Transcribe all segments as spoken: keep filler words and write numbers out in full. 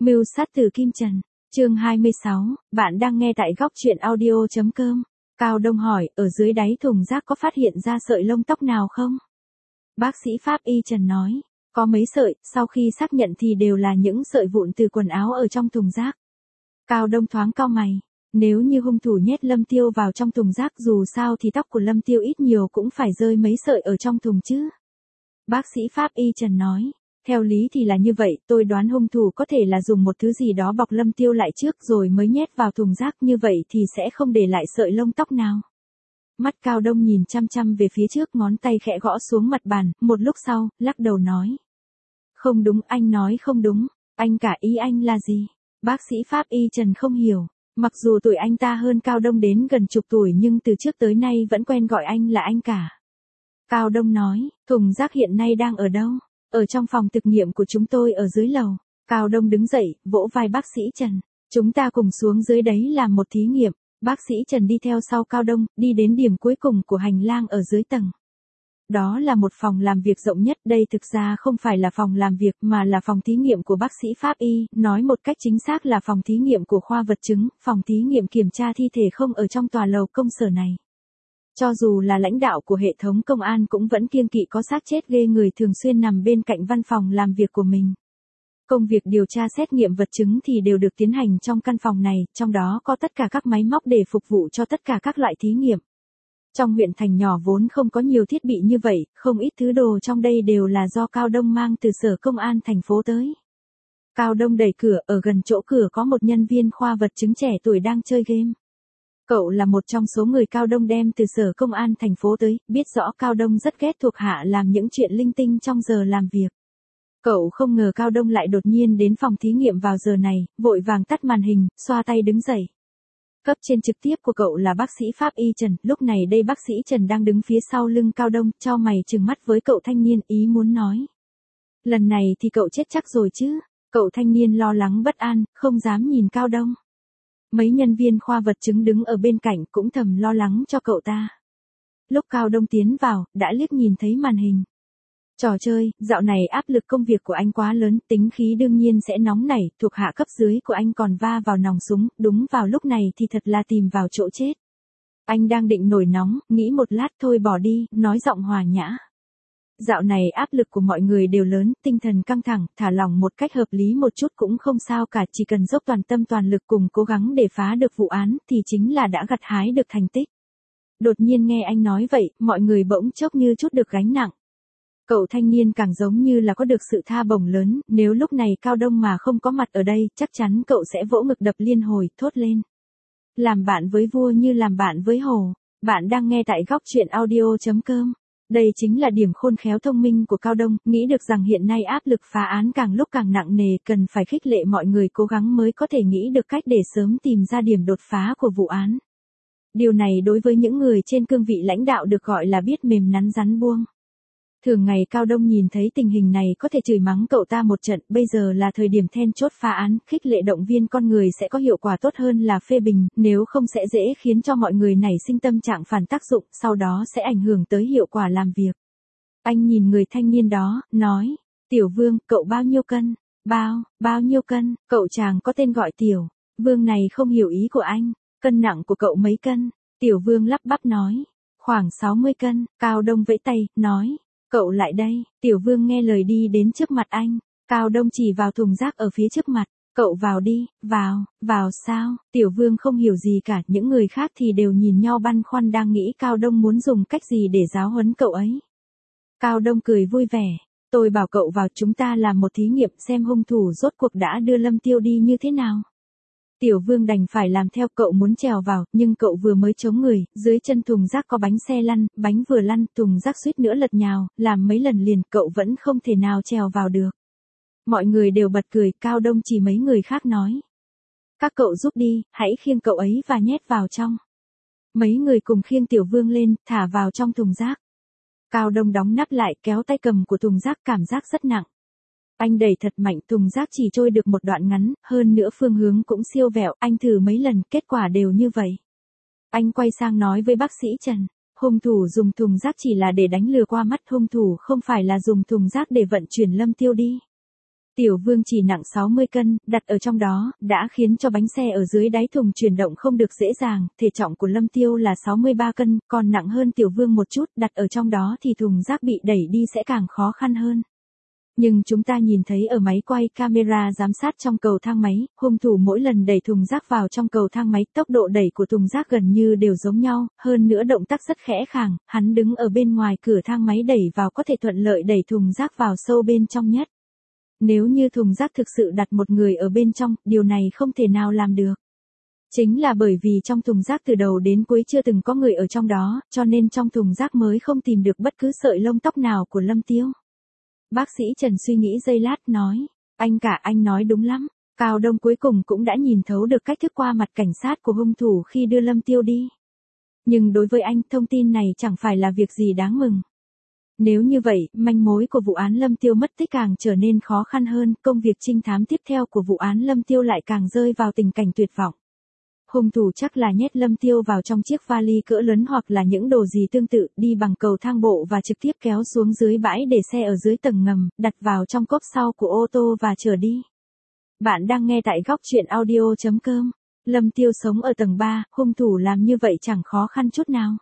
Mưu sát từ Kim Trần, chương hai mươi sáu, bạn đang nghe tại góc truyện audio.com. Cao Đông hỏi, ở dưới đáy thùng rác có phát hiện ra sợi lông tóc nào không? Bác sĩ Pháp Y Trần nói, có mấy sợi, sau khi xác nhận thì đều là những sợi vụn từ quần áo ở trong thùng rác. Cao Đông thoáng cau mày, nếu như hung thủ nhét Lâm Tiêu vào trong thùng rác dù sao thì tóc của Lâm Tiêu ít nhiều cũng phải rơi mấy sợi ở trong thùng chứ. Bác sĩ Pháp Y Trần nói, theo lý thì là như vậy, tôi đoán hung thủ có thể là dùng một thứ gì đó bọc Lâm Tiêu lại trước rồi mới nhét vào thùng rác, như vậy thì sẽ không để lại sợi lông tóc nào. Mắt Cao Đông nhìn chăm chăm về phía trước, ngón tay khẽ gõ xuống mặt bàn, một lúc sau, lắc đầu nói. Không đúng, anh nói không đúng, anh cả ý anh là gì? Bác sĩ Pháp Y Trần không hiểu, mặc dù tuổi anh ta hơn Cao Đông đến gần chục tuổi nhưng từ trước tới nay vẫn quen gọi anh là anh cả. Cao Đông nói, thùng rác hiện nay đang ở đâu? Ở trong phòng thực nghiệm của chúng tôi ở dưới lầu. Cao Đông đứng dậy, vỗ vai bác sĩ Trần. Chúng ta cùng xuống dưới đấy làm một thí nghiệm. Bác sĩ Trần đi theo sau Cao Đông, đi đến điểm cuối cùng của hành lang ở dưới tầng. Đó là một phòng làm việc rộng nhất, đây thực ra không phải là phòng làm việc mà là phòng thí nghiệm của bác sĩ Pháp Y, nói một cách chính xác là phòng thí nghiệm của khoa vật chứng, phòng thí nghiệm kiểm tra thi thể không ở trong tòa lầu công sở này. Cho dù là lãnh đạo của hệ thống công an cũng vẫn kiêng kỵ có xác chết ghê người thường xuyên nằm bên cạnh văn phòng làm việc của mình. Công việc điều tra xét nghiệm vật chứng thì đều được tiến hành trong căn phòng này, trong đó có tất cả các máy móc để phục vụ cho tất cả các loại thí nghiệm. Trong huyện thành nhỏ vốn không có nhiều thiết bị như vậy, không ít thứ đồ trong đây đều là do Cao Đông mang từ sở công an thành phố tới. Cao Đông đẩy cửa, ở gần chỗ cửa có một nhân viên khoa vật chứng trẻ tuổi đang chơi game. Cậu là một trong số người Cao Đông đem từ sở công an thành phố tới, biết rõ Cao Đông rất ghét thuộc hạ làm những chuyện linh tinh trong giờ làm việc. Cậu không ngờ Cao Đông lại đột nhiên đến phòng thí nghiệm vào giờ này, vội vàng tắt màn hình, xoa tay đứng dậy. Cấp trên trực tiếp của cậu là bác sĩ Pháp Y Trần, lúc này đây bác sĩ Trần đang đứng phía sau lưng Cao Đông, chau mày trừng mắt với cậu thanh niên, ý muốn nói. Lần này thì cậu chết chắc rồi chứ, cậu thanh niên lo lắng bất an, không dám nhìn Cao Đông. Mấy nhân viên khoa vật chứng đứng ở bên cạnh cũng thầm lo lắng cho cậu ta. Lúc Cao Đông tiến vào, đã liếc nhìn thấy màn hình. Trò chơi, dạo này áp lực công việc của anh quá lớn, tính khí đương nhiên sẽ nóng nảy, thuộc hạ cấp dưới của anh còn va vào nòng súng, đúng vào lúc này thì thật là tìm vào chỗ chết. Anh đang định nổi nóng, nghĩ một lát thôi bỏ đi, nói giọng hòa nhã. Dạo này áp lực của mọi người đều lớn, tinh thần căng thẳng, thả lỏng một cách hợp lý một chút cũng không sao cả, chỉ cần dốc toàn tâm toàn lực cùng cố gắng để phá được vụ án thì chính là đã gặt hái được thành tích. Đột nhiên nghe anh nói vậy, mọi người bỗng chốc như chút được gánh nặng. Cậu thanh niên càng giống như là có được sự tha bổng lớn, nếu lúc này Cao Đông mà không có mặt ở đây, chắc chắn cậu sẽ vỗ ngực đập liên hồi, thốt lên. Làm bạn với vua như làm bạn với hổ. Bạn đang nghe tại góc truyện audio.com. Đây chính là điểm khôn khéo thông minh của Cao Đông, nghĩ được rằng hiện nay áp lực phá án càng lúc càng nặng nề, cần phải khích lệ mọi người cố gắng mới có thể nghĩ được cách để sớm tìm ra điểm đột phá của vụ án. Điều này đối với những người trên cương vị lãnh đạo được gọi là biết mềm nắn rắn buông. Thường ngày Cao Đông nhìn thấy tình hình này có thể chửi mắng cậu ta một trận, bây giờ là thời điểm then chốt phá án, khích lệ động viên con người sẽ có hiệu quả tốt hơn là phê bình, nếu không sẽ dễ khiến cho mọi người nảy sinh tâm trạng phản tác dụng, sau đó sẽ ảnh hưởng tới hiệu quả làm việc. Anh nhìn người thanh niên đó, nói, Tiểu Vương, cậu bao nhiêu cân? Bao, bao nhiêu cân? Cậu chàng có tên gọi Tiểu Vương này không hiểu ý của anh, cân nặng của cậu mấy cân? Tiểu Vương lắp bắp nói, khoảng sáu mươi cân, Cao Đông vẫy tay, nói. Cậu lại đây, Tiểu Vương nghe lời đi đến trước mặt anh, Cao Đông chỉ vào thùng rác ở phía trước mặt, cậu vào đi, vào, vào sao, Tiểu Vương không hiểu gì cả, những người khác thì đều nhìn nhau băn khoăn đang nghĩ Cao Đông muốn dùng cách gì để giáo huấn cậu ấy. Cao Đông cười vui vẻ, tôi bảo cậu vào, chúng ta làm một thí nghiệm xem hung thủ rốt cuộc đã đưa Lâm Tiêu đi như thế nào. Tiểu Vương đành phải làm theo, cậu muốn trèo vào, nhưng cậu vừa mới chống người, dưới chân thùng rác có bánh xe lăn, bánh vừa lăn, thùng rác suýt nữa lật nhào, làm mấy lần liền, cậu vẫn không thể nào trèo vào được. Mọi người đều bật cười, Cao Đông chỉ mấy người khác nói. Các cậu giúp đi, hãy khiêng cậu ấy và nhét vào trong. Mấy người cùng khiêng Tiểu Vương lên, thả vào trong thùng rác. Cao Đông đóng nắp lại, kéo tay cầm của thùng rác, cảm giác rất nặng. Anh đẩy thật mạnh, thùng rác chỉ trôi được một đoạn ngắn, hơn nữa phương hướng cũng siêu vẹo, anh thử mấy lần, kết quả đều như vậy. Anh quay sang nói với bác sĩ Trần, hung thủ dùng thùng rác chỉ là để đánh lừa qua mắt, hung thủ không phải là dùng thùng rác để vận chuyển Lâm Tiêu đi. Tiểu Vương chỉ nặng sáu mươi cân, đặt ở trong đó, đã khiến cho bánh xe ở dưới đáy thùng chuyển động không được dễ dàng, thể trọng của Lâm Tiêu là sáu mươi ba cân, còn nặng hơn Tiểu Vương một chút, đặt ở trong đó thì thùng rác bị đẩy đi sẽ càng khó khăn hơn. Nhưng chúng ta nhìn thấy ở máy quay camera giám sát trong cầu thang máy, hung thủ mỗi lần đẩy thùng rác vào trong cầu thang máy, tốc độ đẩy của thùng rác gần như đều giống nhau, hơn nữa động tác rất khẽ khàng, hắn đứng ở bên ngoài cửa thang máy đẩy vào có thể thuận lợi đẩy thùng rác vào sâu bên trong nhất. Nếu như thùng rác thực sự đặt một người ở bên trong, điều này không thể nào làm được. Chính là bởi vì trong thùng rác từ đầu đến cuối chưa từng có người ở trong đó, cho nên trong thùng rác mới không tìm được bất cứ sợi lông tóc nào của Lâm Tiêu. Bác sĩ Trần suy nghĩ giây lát nói, anh cả anh nói đúng lắm, Cao Đông cuối cùng cũng đã nhìn thấu được cách thức qua mặt cảnh sát của hung thủ khi đưa Lâm Tiêu đi. Nhưng đối với anh, thông tin này chẳng phải là việc gì đáng mừng. Nếu như vậy, manh mối của vụ án Lâm Tiêu mất tích càng trở nên khó khăn hơn, công việc trinh thám tiếp theo của vụ án Lâm Tiêu lại càng rơi vào tình cảnh tuyệt vọng. Hung thủ chắc là nhét Lâm Tiêu vào trong chiếc vali cỡ lớn hoặc là những đồ gì tương tự, đi bằng cầu thang bộ và trực tiếp kéo xuống dưới bãi để xe ở dưới tầng ngầm, đặt vào trong cốp sau của ô tô và chở đi. Bạn đang nghe tại góc truyện audio chấm com. Lâm Tiêu sống ở tầng ba, hung thủ làm như vậy chẳng khó khăn chút nào.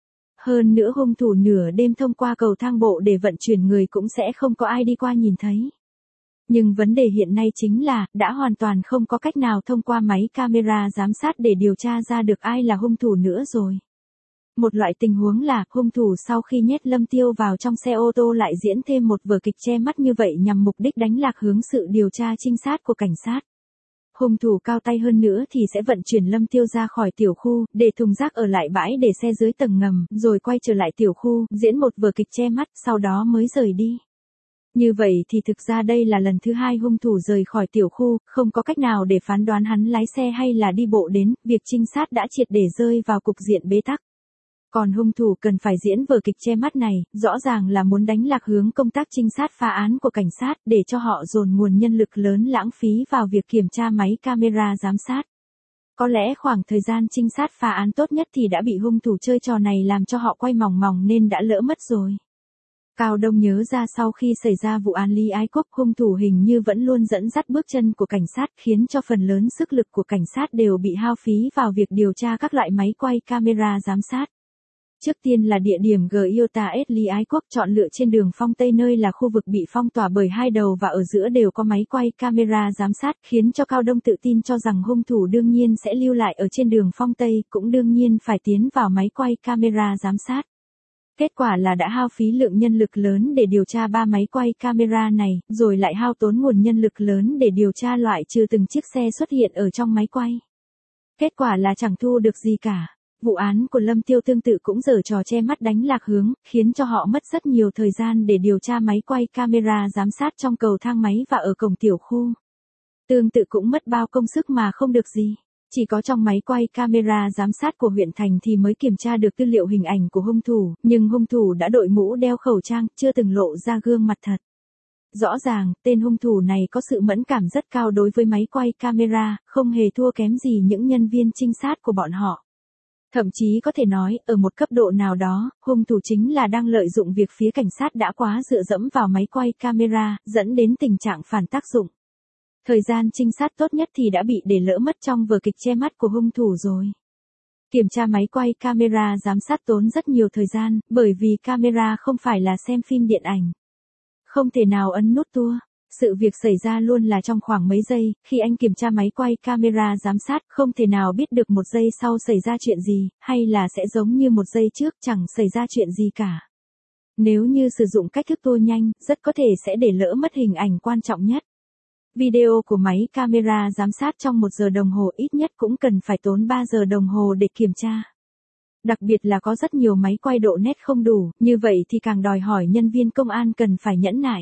Hơn nữa hung thủ nửa đêm thông qua cầu thang bộ để vận chuyển người cũng sẽ không có ai đi qua nhìn thấy. Nhưng vấn đề hiện nay chính là, đã hoàn toàn không có cách nào thông qua máy camera giám sát để điều tra ra được ai là hung thủ nữa rồi. Một loại tình huống là, hung thủ sau khi nhét Lâm Tiêu vào trong xe ô tô lại diễn thêm một vở kịch che mắt như vậy nhằm mục đích đánh lạc hướng sự điều tra trinh sát của cảnh sát. Hung thủ cao tay hơn nữa thì sẽ vận chuyển Lâm Tiêu ra khỏi tiểu khu, để thùng rác ở lại bãi để xe dưới tầng ngầm, rồi quay trở lại tiểu khu, diễn một vở kịch che mắt, sau đó mới rời đi. Như vậy thì thực ra đây là lần thứ hai hung thủ rời khỏi tiểu khu, không có cách nào để phán đoán hắn lái xe hay là đi bộ đến, việc trinh sát đã triệt để rơi vào cục diện bế tắc. Còn hung thủ cần phải diễn vở kịch che mắt này, rõ ràng là muốn đánh lạc hướng công tác trinh sát phá án của cảnh sát, để cho họ dồn nguồn nhân lực lớn lãng phí vào việc kiểm tra máy camera giám sát. Có lẽ khoảng thời gian trinh sát phá án tốt nhất thì đã bị hung thủ chơi trò này làm cho họ quay mòng mòng nên đã lỡ mất rồi. Cao Đông nhớ ra sau khi xảy ra vụ án Lý Ái Quốc, hung thủ hình như vẫn luôn dẫn dắt bước chân của cảnh sát, khiến cho phần lớn sức lực của cảnh sát đều bị hao phí vào việc điều tra các loại máy quay camera giám sát. Trước tiên là địa điểm Giota S Lý Ái Quốc chọn lựa trên đường Phong Tây, nơi là khu vực bị phong tỏa bởi hai đầu và ở giữa đều có máy quay camera giám sát, khiến cho Cao Đông tự tin cho rằng hung thủ đương nhiên sẽ lưu lại ở trên đường Phong Tây, cũng đương nhiên phải tiến vào máy quay camera giám sát. Kết quả là đã hao phí lượng nhân lực lớn để điều tra ba máy quay camera này, rồi lại hao tốn nguồn nhân lực lớn để điều tra loại trừ từng chiếc xe xuất hiện ở trong máy quay. Kết quả là chẳng thu được gì cả. Vụ án của Lâm Tiêu tương tự cũng giở trò che mắt đánh lạc hướng, khiến cho họ mất rất nhiều thời gian để điều tra máy quay camera giám sát trong cầu thang máy và ở cổng tiểu khu. Tương tự cũng mất bao công sức mà không được gì. Chỉ có trong máy quay camera giám sát của huyện thành thì mới kiểm tra được tư liệu hình ảnh của hung thủ, nhưng hung thủ đã đội mũ đeo khẩu trang, chưa từng lộ ra gương mặt thật. Rõ ràng, tên hung thủ này có sự mẫn cảm rất cao đối với máy quay camera, không hề thua kém gì những nhân viên trinh sát của bọn họ. Thậm chí có thể nói, ở một cấp độ nào đó, hung thủ chính là đang lợi dụng việc phía cảnh sát đã quá dựa dẫm vào máy quay camera, dẫn đến tình trạng phản tác dụng. Thời gian trinh sát tốt nhất thì đã bị để lỡ mất trong vở kịch che mắt của hung thủ rồi. Kiểm tra máy quay camera giám sát tốn rất nhiều thời gian, bởi vì camera không phải là xem phim điện ảnh. Không thể nào ấn nút tua. Sự việc xảy ra luôn là trong khoảng mấy giây, khi anh kiểm tra máy quay camera giám sát, không thể nào biết được một giây sau xảy ra chuyện gì, hay là sẽ giống như một giây trước chẳng xảy ra chuyện gì cả. Nếu như sử dụng cách thức tua nhanh, rất có thể sẽ để lỡ mất hình ảnh quan trọng nhất. Video của máy camera giám sát trong một giờ đồng hồ ít nhất cũng cần phải tốn ba giờ đồng hồ để kiểm tra. Đặc biệt là có rất nhiều máy quay độ nét không đủ, như vậy thì càng đòi hỏi nhân viên công an cần phải nhẫn nại.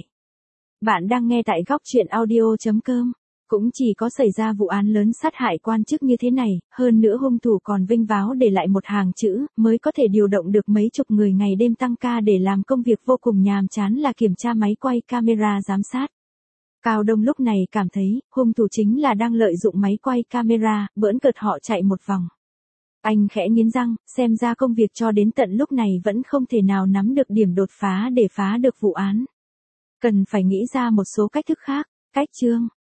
Bạn đang nghe tại góc truyện audio chấm com. Cũng chỉ có xảy ra vụ án lớn sát hại quan chức như thế này, hơn nữa hung thủ còn vinh váo để lại một hàng chữ, mới có thể điều động được mấy chục người ngày đêm tăng ca để làm công việc vô cùng nhàm chán là kiểm tra máy quay camera giám sát. Cao Đông lúc này cảm thấy, hung thủ chính là đang lợi dụng máy quay camera, bỡn cợt họ chạy một vòng. Anh khẽ nghiến răng, xem ra công việc cho đến tận lúc này vẫn không thể nào nắm được điểm đột phá để phá được vụ án. Cần phải nghĩ ra một số cách thức khác. Cách chương